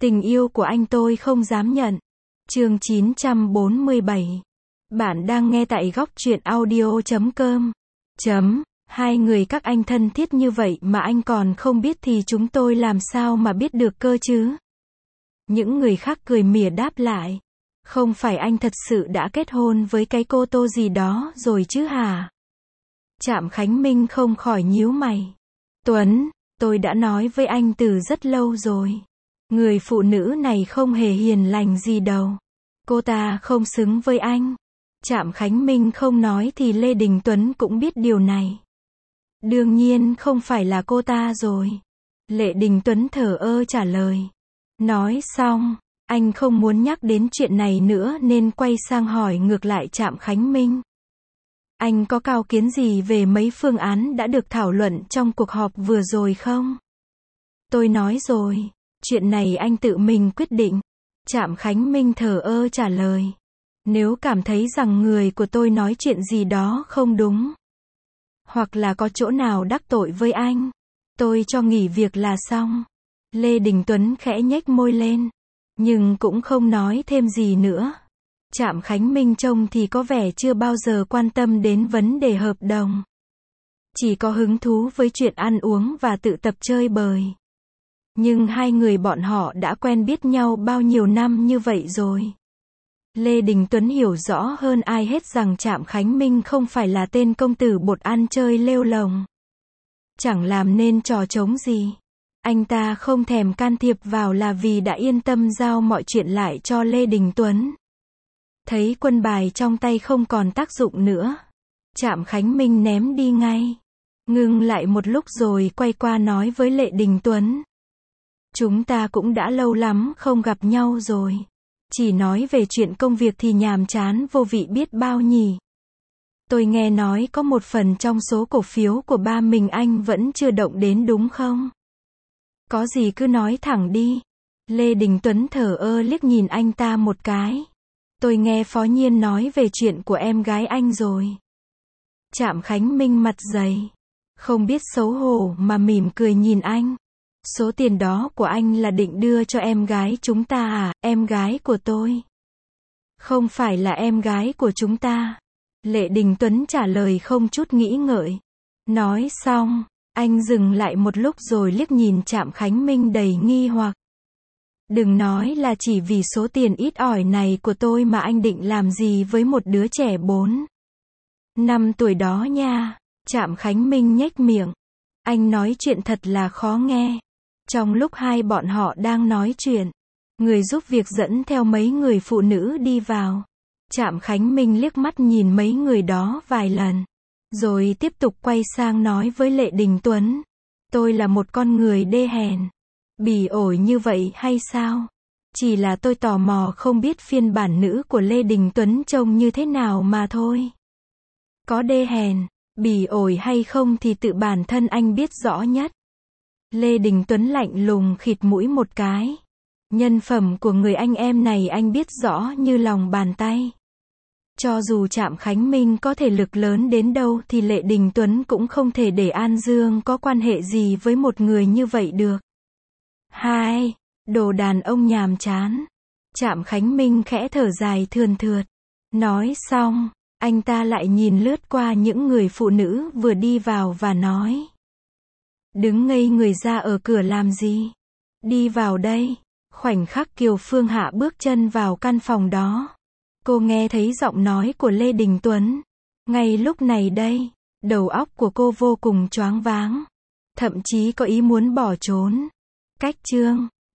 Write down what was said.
Tình yêu của anh tôi không dám nhận. Chương 947. Bạn đang nghe tại góc truyện audio.com. Hai người các anh thân thiết như vậy mà anh còn không biết thì chúng tôi làm sao mà biết được cơ chứ? Những người khác cười mỉa đáp lại. Không phải anh thật sự đã kết hôn với cái cô Tô gì đó rồi chứ hả? Trạm Khánh Minh không khỏi nhíu mày. Tuấn, tôi đã nói với anh từ rất lâu rồi. Người phụ nữ này không hề hiền lành gì đâu. Cô ta không xứng với anh. Trạm Khánh Minh không nói thì Lê Đình Tuấn cũng biết điều này. Đương nhiên không phải là cô ta rồi. Lê Đình Tuấn thờ ơ trả lời. Nói xong, anh không muốn nhắc đến chuyện này nữa nên quay sang hỏi ngược lại Trạm Khánh Minh. Anh có cao kiến gì về mấy phương án đã được thảo luận trong cuộc họp vừa rồi không? Tôi nói rồi, chuyện này anh tự mình quyết định. Trạm Khánh Minh thờ ơ trả lời. Nếu cảm thấy rằng người của tôi nói chuyện gì đó không đúng, hoặc là có chỗ nào đắc tội với anh, tôi cho nghỉ việc là xong. Lê Đình Tuấn khẽ nhếch môi lên, nhưng cũng không nói thêm gì nữa. Trạm Khánh Minh trông thì có vẻ chưa bao giờ quan tâm đến vấn đề hợp đồng. Chỉ có hứng thú với chuyện ăn uống và tự tập chơi bời. Nhưng hai người bọn họ đã quen biết nhau bao nhiêu năm như vậy rồi. Lê Đình Tuấn hiểu rõ hơn ai hết rằng Trạm Khánh Minh không phải là tên công tử bột ăn chơi lêu lồng. Chẳng làm nên trò trống gì. Anh ta không thèm can thiệp vào là vì đã yên tâm giao mọi chuyện lại cho Lê Đình Tuấn. Thấy quân bài trong tay không còn tác dụng nữa, Trạm Khánh Minh ném đi ngay. Ngưng lại một lúc rồi quay qua nói với Lê Đình Tuấn. Chúng ta cũng đã lâu lắm không gặp nhau rồi. Chỉ nói về chuyện công việc thì nhàm chán vô vị biết bao nhỉ. Tôi nghe nói có một phần trong số cổ phiếu của ba mình anh vẫn chưa động đến đúng không? Có gì cứ nói thẳng đi. Lê Đình Tuấn thờ ơ liếc nhìn anh ta một cái. Tôi nghe Phó Nhiên nói về chuyện của em gái anh rồi. Trạm Khánh Minh mặt dày, không biết xấu hổ mà mỉm cười nhìn anh. Số tiền đó của anh là định đưa cho em gái chúng ta à? Em gái của tôi? Không phải là em gái của chúng ta. Lê Đình Tuấn trả lời không chút nghĩ ngợi. Nói xong, anh dừng lại một lúc rồi liếc nhìn Trạm Khánh Minh đầy nghi hoặc. Đừng nói là chỉ vì số tiền ít ỏi này của tôi mà anh định làm gì với một đứa trẻ 4 năm tuổi đó nha. Trạm Khánh Minh nhếch miệng. Anh nói chuyện thật là khó nghe. Trong lúc hai bọn họ đang nói chuyện, người giúp việc dẫn theo mấy người phụ nữ đi vào. Trạm Khánh Minh liếc mắt nhìn mấy người đó vài lần, rồi tiếp tục quay sang nói với Lê Đình Tuấn. Tôi là một con người đê hèn, bỉ ổi như vậy hay sao? Chỉ là tôi tò mò không biết phiên bản nữ của Lê Đình Tuấn trông như thế nào mà thôi. Có đê hèn, bỉ ổi hay không thì tự bản thân anh biết rõ nhất. Lê Đình Tuấn lạnh lùng khịt mũi một cái. Nhân phẩm của người anh em này anh biết rõ như lòng bàn tay. Cho dù Trạm Khánh Minh có thể lực lớn đến đâu thì Lê Đình Tuấn cũng không thể để An Dương có quan hệ gì với một người như vậy được. Hai, đồ đàn ông nhàm chán. Trạm Khánh Minh khẽ thở dài thườn thượt. Nói xong, anh ta lại nhìn lướt qua những người phụ nữ vừa đi vào và nói. Đứng ngây người ra ở cửa làm gì? Đi vào đây. Khoảnh khắc Kiều Phương Hạ bước chân vào căn phòng đó, cô nghe thấy giọng nói của Lê Đình Tuấn. Ngay lúc này đây, đầu óc của cô vô cùng choáng váng. Thậm chí có ý muốn bỏ trốn. Cách chương